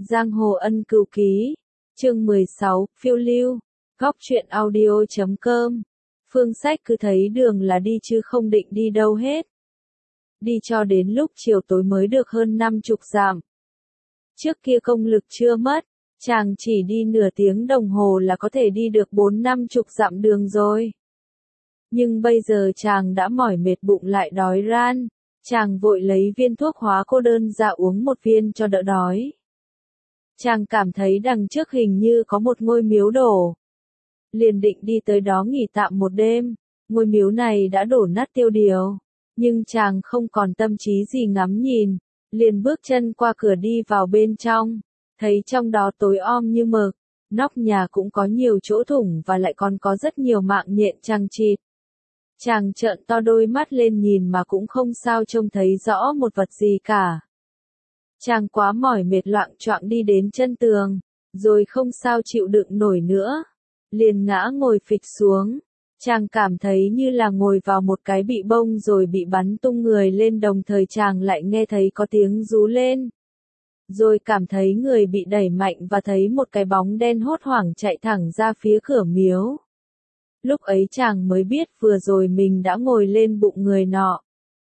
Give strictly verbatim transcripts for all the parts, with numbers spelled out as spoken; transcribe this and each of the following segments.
Giang Hồ Ân Cửu Ký, chương mười sáu, phiêu lưu, góc truyện audio chấm com. Phương Sách cứ thấy đường là đi chứ không định đi đâu hết. Đi cho đến lúc chiều tối mới được hơn năm chục dặm. Trước kia công lực chưa mất, chàng chỉ đi nửa tiếng đồng hồ là có thể đi được bốn năm chục dặm đường rồi. Nhưng bây giờ chàng đã mỏi mệt bụng lại đói ran, chàng vội lấy viên thuốc hóa cô đơn ra uống một viên cho đỡ đói. Chàng cảm thấy đằng trước hình như có một ngôi miếu đổ. Liền định đi tới đó nghỉ tạm một đêm, ngôi miếu này đã đổ nát tiêu điều. Nhưng chàng không còn tâm trí gì ngắm nhìn, liền bước chân qua cửa đi vào bên trong, thấy trong đó tối om như mực, nóc nhà cũng có nhiều chỗ thủng và lại còn có rất nhiều mạng nhện chằng chịt. Chàng trợn to đôi mắt lên nhìn mà cũng không sao trông thấy rõ một vật gì cả. Chàng quá mỏi mệt loạng choạng đi đến chân tường, rồi không sao chịu đựng nổi nữa, liền ngã ngồi phịch xuống. Chàng cảm thấy như là ngồi vào một cái bị bông rồi bị bắn tung người lên, đồng thời chàng lại nghe thấy có tiếng rú lên. Rồi cảm thấy người bị đẩy mạnh và thấy một cái bóng đen hốt hoảng chạy thẳng ra phía cửa miếu. Lúc ấy chàng mới biết vừa rồi mình đã ngồi lên bụng người nọ.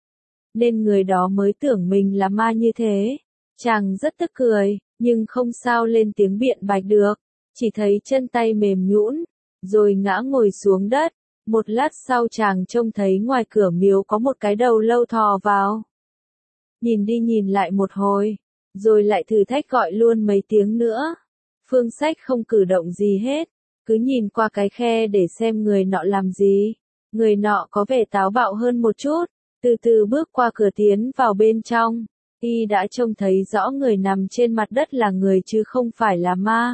Nên người đó mới tưởng mình là ma như thế. Chàng rất tức cười, nhưng không sao lên tiếng biện bạch được, chỉ thấy chân tay mềm nhũn, rồi ngã ngồi xuống đất. Một lát sau chàng trông thấy ngoài cửa miếu có một cái đầu lâu thò vào. Nhìn đi nhìn lại một hồi, rồi lại thử thách gọi luôn mấy tiếng nữa. Phương Sách không cử động gì hết, cứ nhìn qua cái khe để xem người nọ làm gì. Người nọ có vẻ táo bạo hơn một chút, từ từ bước qua cửa tiến vào bên trong. Y đã trông thấy rõ người nằm trên mặt đất là người chứ không phải là ma.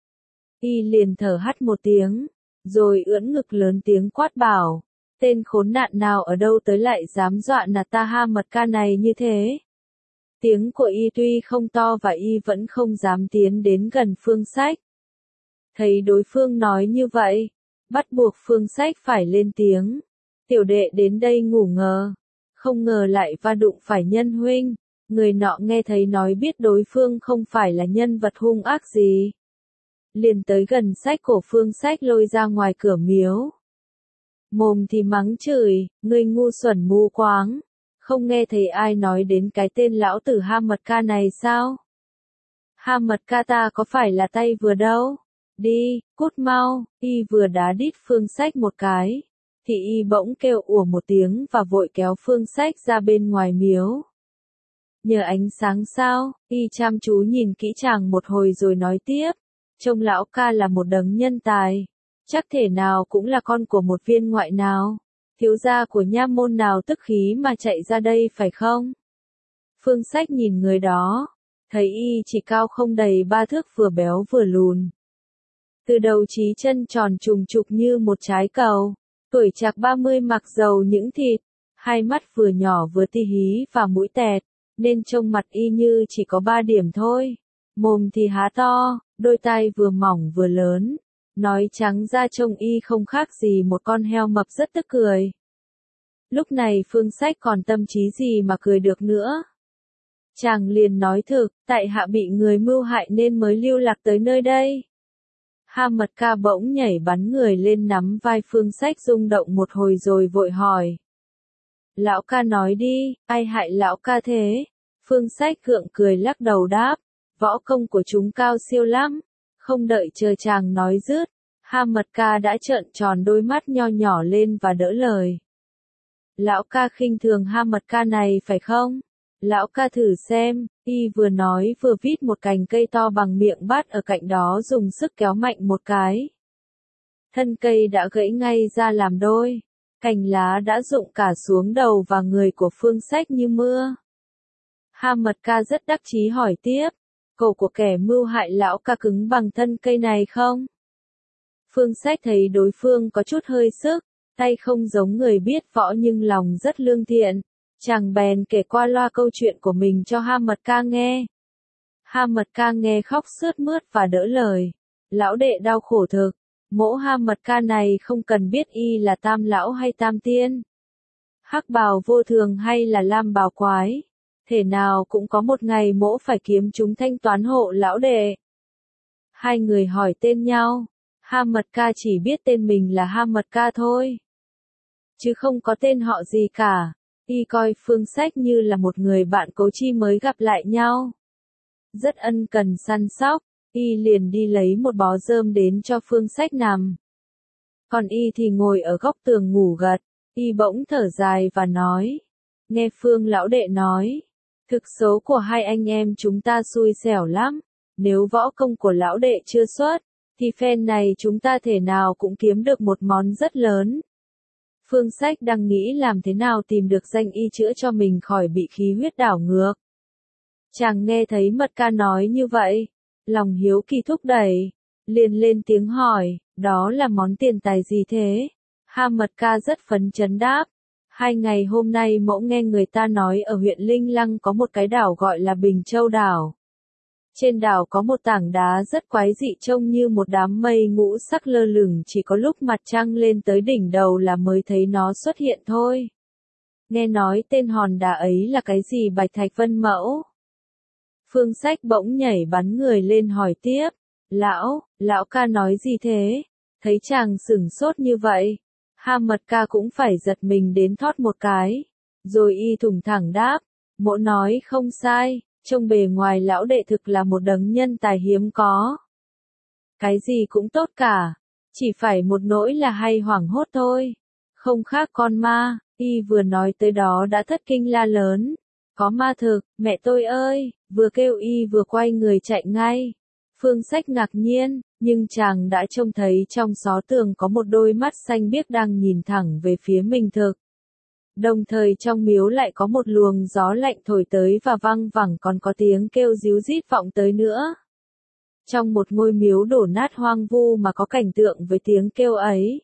Y liền thở hắt một tiếng, rồi ưỡn ngực lớn tiếng quát bảo, tên khốn nạn nào ở đâu tới lại dám dọa nạt ta Ha Mật Ca này như thế. Tiếng của Y tuy không to và Y vẫn không dám tiến đến gần Phương Sách. Thấy đối phương nói như vậy, bắt buộc Phương Sách phải lên tiếng. Tiểu đệ đến đây ngủ ngờ, không ngờ lại va đụng phải nhân huynh. Người nọ nghe thấy nói biết đối phương không phải là nhân vật hung ác gì. Liền tới gần Sách cổ Phương Sách lôi ra ngoài cửa miếu. Mồm thì mắng chửi, ngươi ngu xuẩn mù quáng. Không nghe thấy ai nói đến cái tên lão tử Ha Mật Ca này sao? Ha Mật Ca ta có phải là tay vừa đâu? Đi, cút mau. Y vừa đá đít Phương Sách một cái, thì Y bỗng kêu ủa một tiếng và vội kéo Phương Sách ra bên ngoài miếu. Nhờ ánh sáng sao? Y chăm chú nhìn kỹ chàng một hồi rồi nói tiếp. Trông lão ca là một đấng nhân tài. Chắc thể nào cũng là con của một viên ngoại nào. Thiếu gia của nha môn nào tức khí mà chạy ra đây phải không? Phương Sách nhìn người đó. Thấy y chỉ cao không đầy ba thước, vừa béo vừa lùn. Từ đầu chí chân tròn trùng trục như một trái cầu. Tuổi chạc ba mươi, mặc dầu những thịt. Hai mắt vừa nhỏ vừa ti hí và mũi tẹt. Nên trông mặt y như chỉ có ba điểm thôi. Mồm thì há to, đôi tai vừa mỏng vừa lớn. Nói trắng ra trông y không khác gì một con heo mập rất tức cười. Lúc này Phương Sách còn tâm trí gì mà cười được nữa. Chàng liền nói thực, tại hạ bị người mưu hại nên mới lưu lạc tới nơi đây. Ha Mật Ca bỗng nhảy bắn người lên nắm vai Phương Sách rung động một hồi rồi vội hỏi. Lão ca nói đi, ai hại lão ca thế? Phương Sách gượng cười lắc đầu đáp, võ công của chúng cao siêu lắm. Không đợi chờ chàng nói dứt, Ha Mật Ca đã trợn tròn đôi mắt nho nhỏ lên và đỡ lời. Lão ca khinh thường Ha Mật Ca này phải không? Lão ca thử xem. Y vừa nói vừa vít một cành cây to bằng miệng bát ở cạnh đó dùng sức kéo mạnh một cái. Thân cây đã gãy ngay ra làm đôi. Cành lá đã rụng cả xuống đầu và người của Phương Sách như mưa. Ha Mật Ca rất đắc chí hỏi tiếp, cổ của kẻ mưu hại lão ca cứng bằng thân cây này không? Phương Sách thấy đối phương có chút hơi sức, tay không giống người biết võ nhưng lòng rất lương thiện. Chàng bèn kể qua loa câu chuyện của mình cho Ha Mật Ca nghe. Ha Mật Ca nghe khóc sướt mướt và đỡ lời. Lão đệ đau khổ thực. Mỗ Ha Mật Ca này không cần biết y là Tam Lão hay Tam Tiên, hắc bào vô thường hay là lam bào quái. Thể nào cũng có một ngày mỗ phải kiếm chúng thanh toán hộ lão đệ. Hai người hỏi tên nhau. Ha Mật Ca chỉ biết tên mình là Ha Mật Ca thôi, chứ không có tên họ gì cả. Y coi Phương Sách như là một người bạn cố chi mới gặp lại nhau. Rất ân cần săn sóc, Y liền đi lấy một bó rơm đến cho Phương Sách nằm. Còn Y thì ngồi ở góc tường ngủ gật. Y bỗng thở dài và nói, nghe Phương lão đệ nói, thực số của hai anh em chúng ta xui xẻo lắm. Nếu võ công của lão đệ chưa xuất, thì phen này chúng ta thể nào cũng kiếm được một món rất lớn. Phương Sách đang nghĩ làm thế nào tìm được danh y chữa cho mình khỏi bị khí huyết đảo ngược. Chàng nghe thấy Mật Ca nói như vậy, lòng hiếu kỳ thúc đẩy, liền lên tiếng hỏi, đó là món tiền tài gì thế? Ha Mật Ca rất phấn chấn đáp, hai ngày hôm nay mẫu nghe người ta nói ở huyện Linh Lăng có một cái đảo gọi là Bình Châu Đảo. Trên đảo có một tảng đá rất quái dị trông như một đám mây ngũ sắc lơ lửng, chỉ có lúc mặt trăng lên tới đỉnh đầu là mới thấy nó xuất hiện thôi. Nghe nói tên hòn đá ấy là cái gì Bạch Thạch Vân Mẫu? Phương Sách bỗng nhảy bắn người lên hỏi tiếp, lão, lão ca nói gì thế? Thấy chàng sửng sốt như vậy, Ha Mật Ca cũng phải giật mình đến thót một cái, rồi y thủng thẳng đáp, mỗ nói không sai. Trông bề ngoài lão đệ thực là một đấng nhân tài hiếm có. Cái gì cũng tốt cả, chỉ phải một nỗi là hay hoảng hốt thôi. Không khác con ma. Y vừa nói tới đó đã thất kinh la lớn. Có ma thực, mẹ tôi ơi, vừa kêu Y vừa quay người chạy ngay. Phương Sách ngạc nhiên, nhưng chàng đã trông thấy trong xó tường có một đôi mắt xanh biếc đang nhìn thẳng về phía mình thực. Đồng thời trong miếu lại có một luồng gió lạnh thổi tới và văng vẳng, còn có tiếng kêu ríu rít vọng tới nữa. Trong một ngôi miếu đổ nát hoang vu mà có cảnh tượng với tiếng kêu ấy,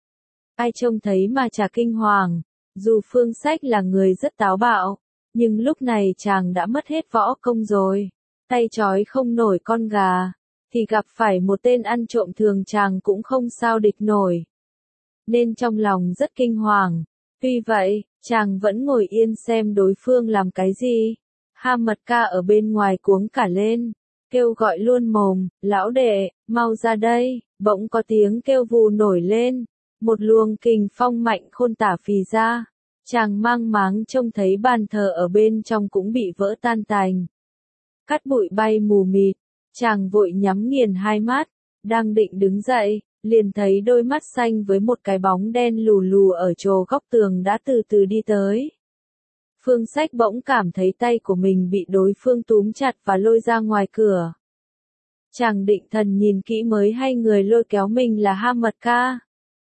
ai trông thấy mà chả kinh hoàng. Dù Phương Sách là người rất táo bạo, nhưng lúc này chàng đã mất hết võ công rồi, tay trói không nổi con gà, thì gặp phải một tên ăn trộm thường chàng cũng không sao địch nổi. Nên trong lòng rất kinh hoàng. Tuy vậy, chàng vẫn ngồi yên xem đối phương làm cái gì. Ha Mật Ca ở bên ngoài cuống cả lên, kêu gọi luôn mồm, lão đệ, mau ra đây. Bỗng có tiếng kêu vù nổi lên, một luồng kình phong mạnh khôn tả phì ra. Chàng mang máng trông thấy bàn thờ ở bên trong cũng bị vỡ tan tành. Cát bụi bay mù mịt, chàng vội nhắm nghiền hai mắt, đang định đứng dậy, liền thấy đôi mắt xanh với một cái bóng đen lù lù ở chỗ góc tường đã từ từ đi tới. Phương Sách bỗng cảm thấy tay của mình bị đối phương túm chặt và lôi ra ngoài cửa. Chàng định thần nhìn kỹ mới hay người lôi kéo mình là Ha Mật Ca.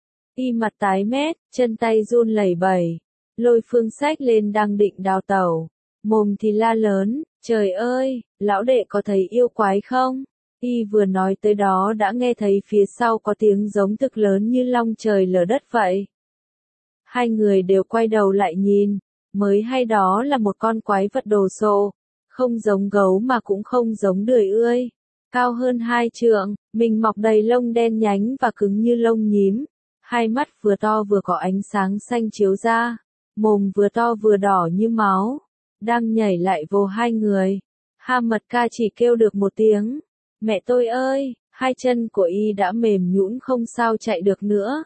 Y mặt tái mét, chân tay run lẩy bẩy, lôi Phương Sách lên đang định đào tẩu, mồm thì la lớn, trời ơi, lão đệ có thấy yêu quái không? Y vừa nói tới đó đã nghe thấy phía sau có tiếng giống thực lớn như long trời lở đất vậy. Hai người đều quay đầu lại nhìn, mới hay đó là một con quái vật đồ sộ, không giống gấu mà cũng không giống đười ươi, cao hơn hai trượng, mình mọc đầy lông đen nhánh và cứng như lông nhím, hai mắt vừa to vừa có ánh sáng xanh chiếu ra, mồm vừa to vừa đỏ như máu, đang nhảy lại vô hai người. Ha Mật Ca chỉ kêu được một tiếng, mẹ tôi ơi, hai chân của Y đã mềm nhũn không sao chạy được nữa.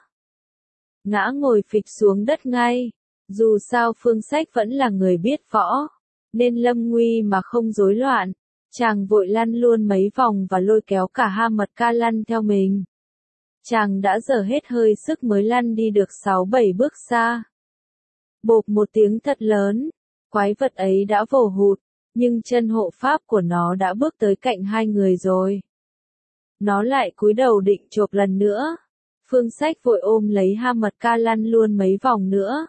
Ngã ngồi phịch xuống đất ngay. Dù sao Phương Sách vẫn là người biết võ, nên lâm nguy mà không rối loạn. Chàng vội lăn luôn mấy vòng và lôi kéo cả Ha Mật Ca lăn theo mình. Chàng đã dở hết hơi sức mới lăn đi được sáu bảy bước xa. Bộp một tiếng thật lớn, quái vật ấy đã vồ hụt, nhưng chân hộ pháp của nó đã bước tới cạnh hai người rồi. Nó lại cúi đầu định chộp lần nữa. Phương Sách vội ôm lấy Ha Mật Ca lăn luôn mấy vòng nữa.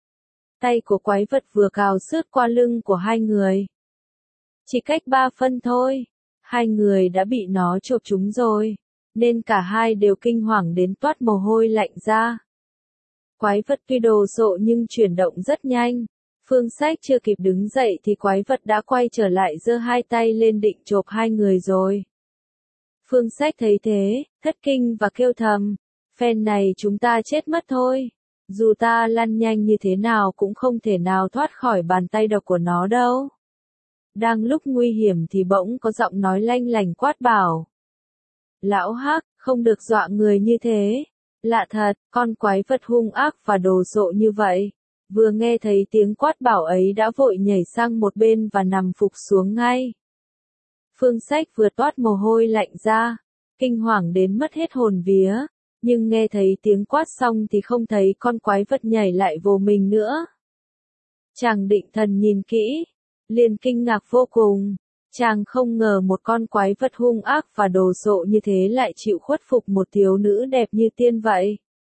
Tay của quái vật vừa cào sướt qua lưng của hai người. Chỉ cách ba phân thôi, hai người đã bị nó chộp trúng rồi, nên cả hai đều kinh hoàng đến toát mồ hôi lạnh ra. Quái vật tuy đồ sộ nhưng chuyển động rất nhanh. Phương Sách chưa kịp đứng dậy thì quái vật đã quay trở lại giơ hai tay lên định chộp hai người rồi. Phương Sách thấy thế, thất kinh và kêu thầm, phen này chúng ta chết mất thôi. Dù ta lăn nhanh như thế nào cũng không thể nào thoát khỏi bàn tay độc của nó đâu. Đang lúc nguy hiểm thì bỗng có giọng nói lanh lành quát bảo. Lão Hắc, không được dọa người như thế. Lạ thật, con quái vật hung ác và đồ sộ như vậy. Vừa nghe thấy tiếng quát bảo ấy đã vội nhảy sang một bên và nằm phục xuống ngay. Phương Sách vừa toát mồ hôi lạnh ra, kinh hoàng đến mất hết hồn vía, nhưng nghe thấy tiếng quát xong thì không thấy con quái vật nhảy lại vồ mình nữa. Chàng định thần nhìn kỹ, liền kinh ngạc vô cùng, chàng không ngờ một con quái vật hung ác và đồ sộ như thế lại chịu khuất phục một thiếu nữ đẹp như tiên vậy.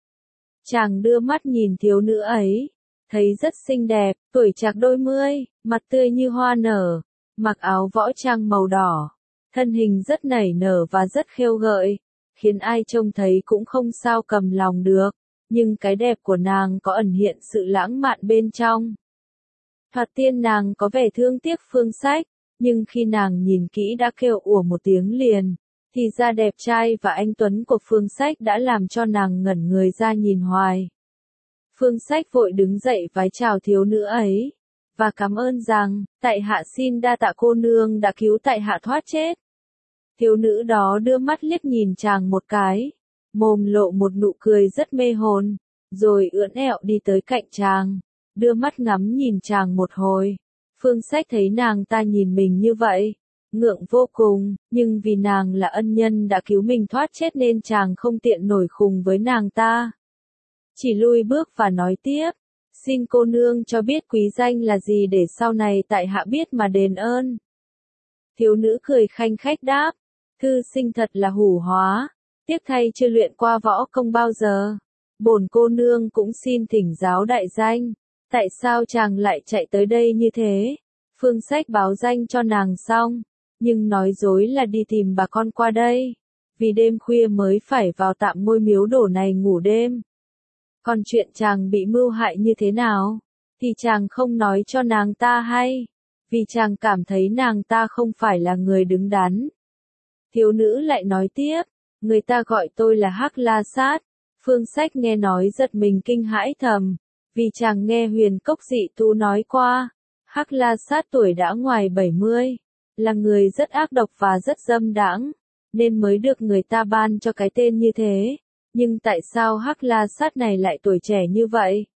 Chàng đưa mắt nhìn thiếu nữ ấy, thấy rất xinh đẹp, tuổi trạc đôi mươi, mặt tươi như hoa nở, mặc áo võ trang màu đỏ, thân hình rất nảy nở và rất khêu gợi, khiến ai trông thấy cũng không sao cầm lòng được, nhưng cái đẹp của nàng có ẩn hiện sự lãng mạn bên trong. Thoạt tiên nàng có vẻ thương tiếc Phương Sách, nhưng khi nàng nhìn kỹ đã kêu ủa một tiếng liền, thì ra đẹp trai và anh tuấn của Phương Sách đã làm cho nàng ngẩn người ra nhìn hoài. Phương Sách vội đứng dậy vái chào thiếu nữ ấy, và cảm ơn rằng, tại hạ xin đa tạ cô nương đã cứu tại hạ thoát chết. Thiếu nữ đó đưa mắt liếc nhìn chàng một cái, mồm lộ một nụ cười rất mê hồn, rồi ưỡn ẹo đi tới cạnh chàng, đưa mắt ngắm nhìn chàng một hồi. Phương Sách thấy nàng ta nhìn mình như vậy, ngượng vô cùng, nhưng vì nàng là ân nhân đã cứu mình thoát chết nên chàng không tiện nổi khùng với nàng ta. Chỉ lui bước và nói tiếp, xin cô nương cho biết quý danh là gì để sau này tại hạ biết mà đền ơn. Thiếu nữ cười khanh khách đáp, thư sinh thật là hủ hóa, tiếc thay chưa luyện qua võ công bao giờ. Bổn cô nương cũng xin thỉnh giáo đại danh, tại sao chàng lại chạy tới đây như thế? Phương Sách báo danh cho nàng xong, nhưng nói dối là đi tìm bà con qua đây, vì đêm khuya mới phải vào tạm ngôi miếu đổ này ngủ đêm. Còn chuyện chàng bị mưu hại như thế nào, thì chàng không nói cho nàng ta hay, vì chàng cảm thấy nàng ta không phải là người đứng đắn. Thiếu nữ lại nói tiếp, người ta gọi tôi là Hắc La Sát. Phương Sách nghe nói giật mình kinh hãi thầm, vì chàng nghe Huyền Cốc Dị Tu nói qua, Hắc La Sát tuổi đã ngoài bảy mươi, là người rất ác độc và rất dâm đãng, nên mới được người ta ban cho cái tên như thế. Nhưng tại sao Hắc La Sát này lại tuổi trẻ như vậy?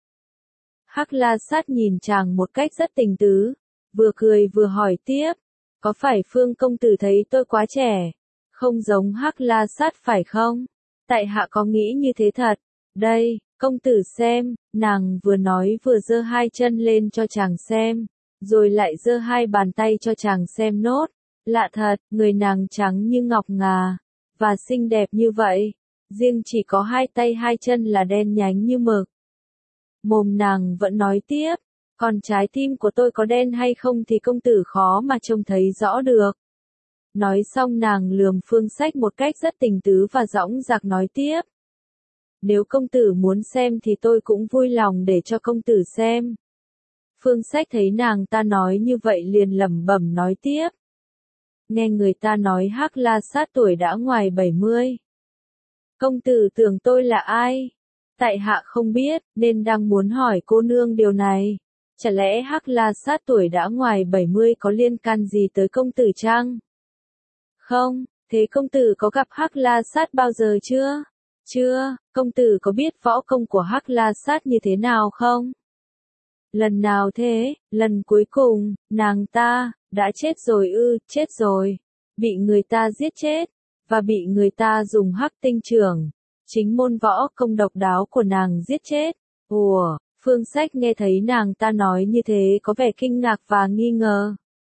Hắc La Sát nhìn chàng một cách rất tình tứ, vừa cười vừa hỏi tiếp, có phải Phương công tử thấy tôi quá trẻ, không giống Hắc La Sát phải không? Tại hạ có nghĩ như thế thật. Đây, công tử xem, nàng vừa nói vừa giơ hai chân lên cho chàng xem, rồi lại giơ hai bàn tay cho chàng xem nốt. Lạ thật, người nàng trắng như ngọc ngà, và xinh đẹp như vậy. Riêng chỉ có hai tay hai chân là đen nhánh như mực. Mồm nàng vẫn nói tiếp, còn trái tim của tôi có đen hay không thì công tử khó mà trông thấy rõ được. Nói xong nàng lườm Phương Sách một cách rất tình tứ và dõng dạc nói tiếp. Nếu công tử muốn xem thì tôi cũng vui lòng để cho công tử xem. Phương Sách thấy nàng ta nói như vậy liền lẩm bẩm nói tiếp. Nghe người ta nói Hắc La Sát tuổi đã ngoài bảy mươi. Công tử tưởng tôi là ai? Tại hạ không biết, nên đang muốn hỏi cô nương điều này. Chả lẽ Hắc La Sát tuổi đã ngoài bảy mươi có liên can gì tới công tử chăng? Không, thế công tử có gặp Hắc La Sát bao giờ chưa? Chưa, công tử có biết võ công của Hắc La Sát như thế nào không? Lần nào thế, lần cuối cùng, nàng ta, đã chết rồi ư, chết rồi. Bị người ta giết chết, và bị người ta dùng hắc tinh chưởng, chính môn võ công độc đáo của nàng giết chết. Ủa, Phương Sách nghe thấy nàng ta nói như thế có vẻ kinh ngạc và nghi ngờ.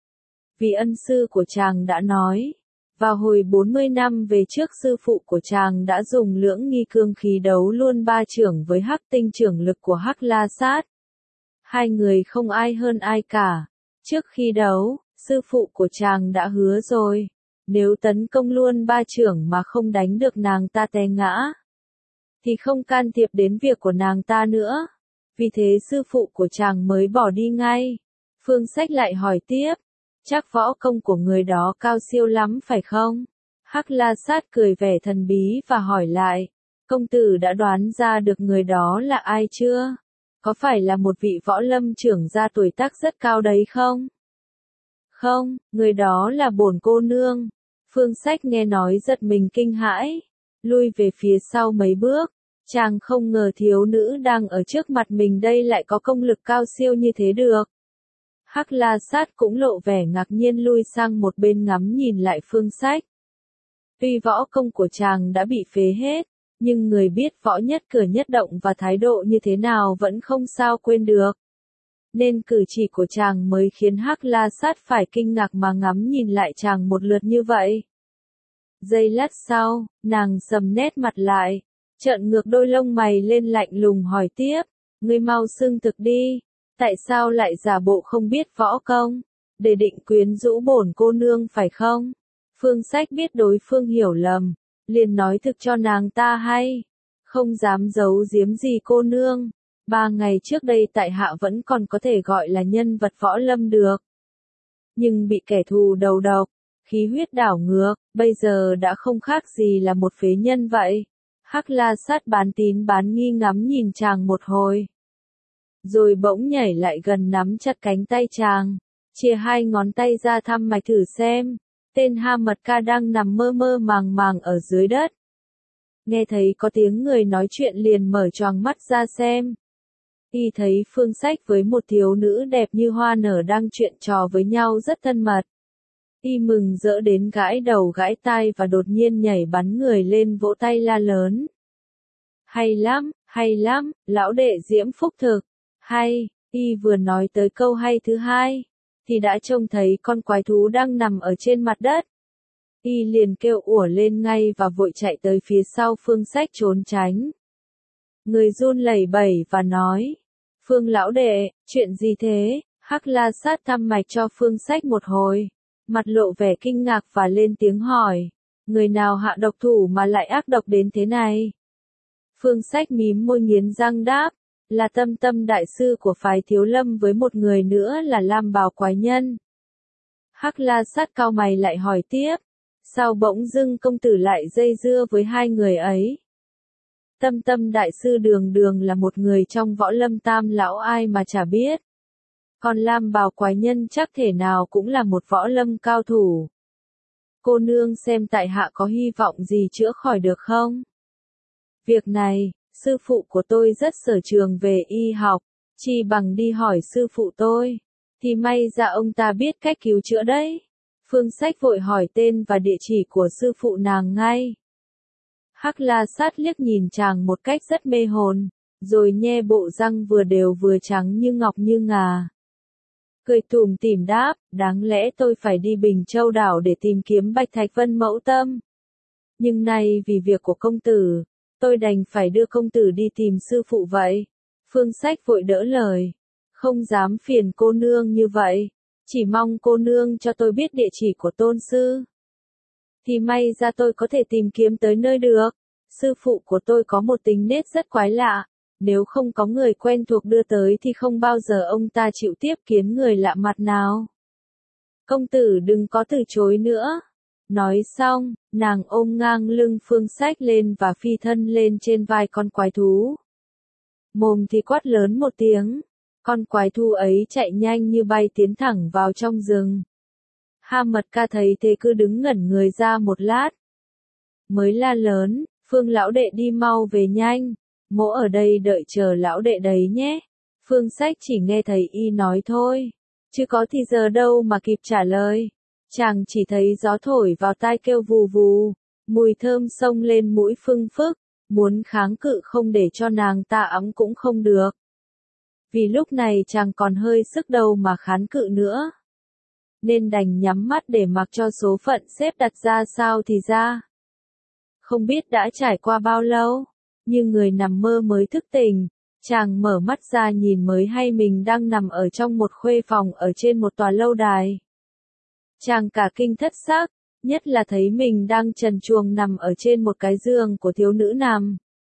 Vì ân sư của chàng đã nói, vào hồi bốn mươi năm về trước sư phụ của chàng đã dùng lưỡng nghi cương khí đấu luôn ba chưởng với hắc tinh chưởng lực của Hắc La Sát. Hai người không ai hơn ai cả. Trước khi đấu, sư phụ của chàng đã hứa rồi, nếu tấn công luôn ba chưởng mà không đánh được nàng ta té ngã, thì không can thiệp đến việc của nàng ta nữa. Vì thế sư phụ của chàng mới bỏ đi ngay. Phương Sách lại hỏi tiếp, chắc võ công của người đó cao siêu lắm phải không? Hắc La Sát cười vẻ thần bí và hỏi lại, công tử đã đoán ra được người đó là ai chưa? Có phải là một vị võ lâm trưởng gia tuổi tác rất cao đấy không? Không, người đó là bổn cô nương. Phương Sách nghe nói giật mình kinh hãi, lui về phía sau mấy bước, chàng không ngờ thiếu nữ đang ở trước mặt mình đây lại có công lực cao siêu như thế được. Hắc La Sát cũng lộ vẻ ngạc nhiên lui sang một bên ngắm nhìn lại Phương Sách. Tuy võ công của chàng đã bị phế hết, nhưng người biết võ nhất cử nhất động và thái độ như thế nào vẫn không sao quên được. Nên cử chỉ của chàng mới khiến Hắc La Sát phải kinh ngạc mà ngắm nhìn lại chàng một lượt như vậy. Giây lát sau, nàng sầm nét mặt lại, trợn ngược đôi lông mày lên lạnh lùng hỏi tiếp, ngươi mau xưng thực đi, tại sao lại giả bộ không biết võ công, để định quyến rũ bổn cô nương phải không? Phương Sách biết đối phương hiểu lầm, liền nói thực cho nàng ta hay, không dám giấu giếm gì cô nương. Ba ngày trước đây tại hạ vẫn còn có thể gọi là nhân vật võ lâm được. Nhưng bị kẻ thù đầu độc, khí huyết đảo ngược, bây giờ đã không khác gì là một phế nhân vậy. Hắc La Sát bán tín bán nghi ngắm nhìn chàng một hồi. Rồi bỗng nhảy lại gần nắm chặt cánh tay chàng, chia hai ngón tay ra thăm mạch thử xem, tên Ha Mật Ca đang nằm mơ mơ màng màng ở dưới đất. Nghe thấy có tiếng người nói chuyện liền mở choàng mắt ra xem. Y thấy Phương Sách với một thiếu nữ đẹp như hoa nở đang chuyện trò với nhau rất thân mật. Y mừng rỡ đến gãi đầu gãi tai và đột nhiên nhảy bắn người lên vỗ tay la lớn. Hay lắm, hay lắm, lão đệ diễm phúc thực, hay. Y vừa nói tới câu hay thứ hai, thì đã trông thấy con quái thú đang nằm ở trên mặt đất. Y liền kêu ủa lên ngay và vội chạy tới phía sau Phương Sách trốn tránh. Người run lẩy bẩy và nói, Phương lão đệ, chuyện gì thế? Hắc La Sát thăm mạch cho Phương Sách một hồi, mặt lộ vẻ kinh ngạc và lên tiếng hỏi, người nào hạ độc thủ mà lại ác độc đến thế này? Phương Sách mím môi nghiến răng đáp, là Tâm Tâm đại sư của phái Thiếu Lâm với một người nữa là Lam Bào Quái Nhân. Hắc La Sát cau mày lại hỏi tiếp, sao bỗng dưng công tử lại dây dưa với hai người ấy? Tâm Tâm đại sư đường đường là một người trong võ lâm tam lão ai mà chả biết. Còn Lam Bào Quái Nhân chắc thể nào cũng là một võ lâm cao thủ. Cô nương xem tại hạ có hy vọng gì chữa khỏi được không? Việc này, sư phụ của tôi rất sở trường về y học, chi bằng đi hỏi sư phụ tôi, thì may ra ông ta biết cách cứu chữa đấy. Phương Sách vội hỏi tên và địa chỉ của sư phụ nàng ngay. Hắc La Sát liếc nhìn chàng một cách rất mê hồn, rồi nhe bộ răng vừa đều vừa trắng như ngọc như ngà. Cười tủm tỉm đáp, đáng lẽ tôi phải đi Bình Châu đảo để tìm kiếm Bạch Thạch Vân mẫu tâm. Nhưng nay vì việc của công tử, tôi đành phải đưa công tử đi tìm sư phụ vậy. Phương Sách vội đỡ lời, không dám phiền cô nương như vậy, chỉ mong cô nương cho tôi biết địa chỉ của tôn sư. Thì may ra tôi có thể tìm kiếm tới nơi được. Sư phụ của tôi có một tính nết rất quái lạ, nếu không có người quen thuộc đưa tới thì không bao giờ ông ta chịu tiếp kiến người lạ mặt nào. Công tử đừng có từ chối nữa. Nói xong, nàng ôm ngang lưng Phương Sách lên và phi thân lên trên vai con quái thú. Mồm thì quát lớn một tiếng, con quái thú ấy chạy nhanh như bay tiến thẳng vào trong rừng. Ha Mật Ca thấy thế cứ đứng ngẩn người ra một lát. Mới la lớn, Phương lão đệ đi mau về nhanh, mỗ ở đây đợi chờ lão đệ đấy nhé. Phương Sách chỉ nghe thấy y nói thôi, chứ có thì giờ đâu mà kịp trả lời. Chàng chỉ thấy gió thổi vào tai kêu vù vù, mùi thơm xông lên mũi phưng phức, muốn kháng cự không để cho nàng ta ấm cũng không được. Vì lúc này chàng còn hơi sức đầu mà kháng cự nữa, nên đành nhắm mắt để mặc cho số phận xếp đặt ra sao thì ra. Không biết đã trải qua bao lâu, như người nằm mơ mới thức tỉnh, chàng mở mắt ra nhìn mới hay mình đang nằm ở trong một khuê phòng ở trên một tòa lâu đài. Chàng cả kinh thất xác, nhất là thấy mình đang trần truồng nằm ở trên một cái giường của thiếu nữ nằm.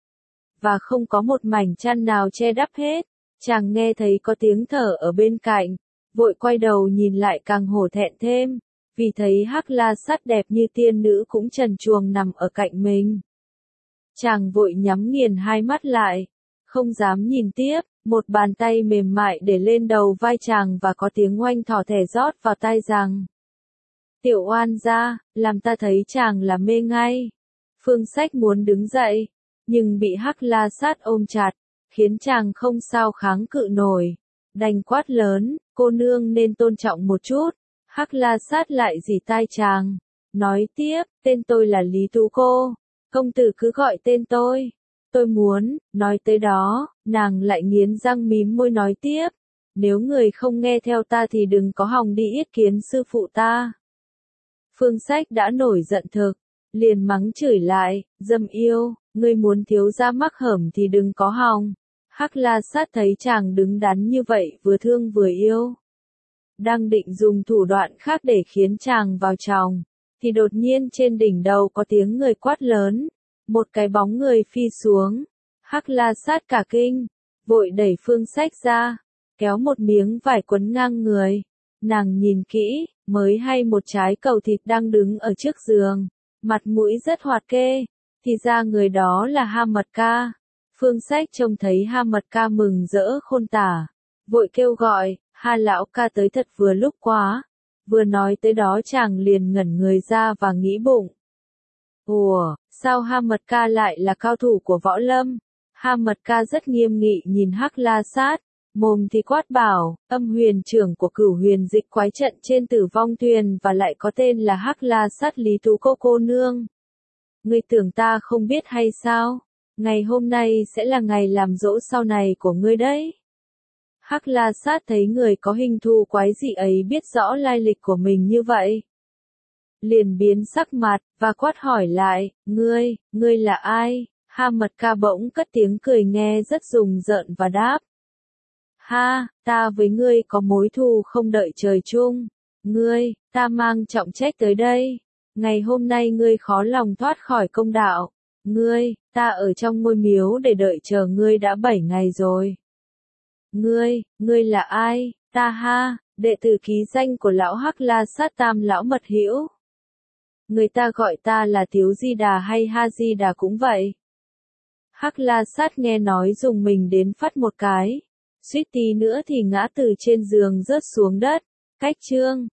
Và không có một mảnh chăn nào che đắp hết, chàng nghe thấy có tiếng thở ở bên cạnh, vội quay đầu nhìn lại càng hổ thẹn thêm, vì thấy Hắc La Sát đẹp như tiên nữ cũng trần truồng nằm ở cạnh mình. Chàng vội nhắm nghiền hai mắt lại, không dám nhìn tiếp, một bàn tay mềm mại để lên đầu vai chàng và có tiếng oanh thỏ thẻ rót vào tai rằng. Tiểu oan gia, làm ta thấy chàng là mê ngay. Phương Sách muốn đứng dậy, nhưng bị Hắc La Sát ôm chặt, khiến chàng không sao kháng cự nổi. Đành quát lớn, cô nương nên tôn trọng một chút. Hắc La Sát lại rỉ tai chàng, nói tiếp, tên tôi là Lý Tú Cô, công tử cứ gọi tên tôi. Tôi muốn, nói tới đó, nàng lại nghiến răng mím môi nói tiếp, nếu người không nghe theo ta thì đừng có hòng đi yết kiến sư phụ ta. Phương Sách đã nổi giận thực, liền mắng chửi lại, dâm yêu, ngươi muốn thiếu gia mắc hởm thì đừng có hòng. Hắc La Sát thấy chàng đứng đắn như vậy vừa thương vừa yêu. Đang định dùng thủ đoạn khác để khiến chàng vào chòng, thì đột nhiên trên đỉnh đầu có tiếng người quát lớn, một cái bóng người phi xuống. Hắc La Sát cả kinh, vội đẩy Phương Sách ra, kéo một miếng vải quấn ngang người. Nàng nhìn kỹ, mới hay một trái cầu thịt đang đứng ở trước giường, mặt mũi rất hoạt kê, thì ra người đó là Ha Mật Ca. Phương Sách trông thấy Ha Mật Ca mừng rỡ khôn tả, vội kêu gọi, Ha lão ca tới thật vừa lúc quá. Vừa nói tới đó chàng liền ngẩn người ra và nghĩ bụng. Ủa, sao Ha Mật Ca lại là cao thủ của võ lâm? Ha Mật Ca rất nghiêm nghị nhìn Hắc La Sát, mồm thì quát bảo, âm huyền trưởng của Cửu Huyền Dịch Quái trận trên Tử Vong Thuyền và lại có tên là Hắc La Sát Lý Tú Cô cô nương. Ngươi tưởng ta không biết hay sao? Ngày hôm nay sẽ là ngày làm dỗ sau này của ngươi đấy. Hắc La Sát thấy người có hình thù quái dị ấy biết rõ lai lịch của mình như vậy, liền biến sắc mặt, và quát hỏi lại, ngươi, ngươi là ai? Ha Mật Ca bỗng cất tiếng cười nghe rất rùng rợn và đáp. Ha, ta với ngươi có mối thù không đợi trời chung. Ngươi, ta mang trọng trách tới đây. Ngày hôm nay ngươi khó lòng thoát khỏi công đạo. Ngươi, ta ở trong ngôi miếu để đợi chờ ngươi đã bảy ngày rồi. Ngươi, ngươi là ai? Ta ha, đệ tử ký danh của lão Hắc La Sát Tam lão mật hữu. Người ta gọi ta là Tiếu Di Đà hay Ha Di Đà cũng vậy. Hắc La Sát nghe nói dùng mình đến phát một cái, suýt tí nữa thì ngã từ trên giường rớt xuống đất. Cách chương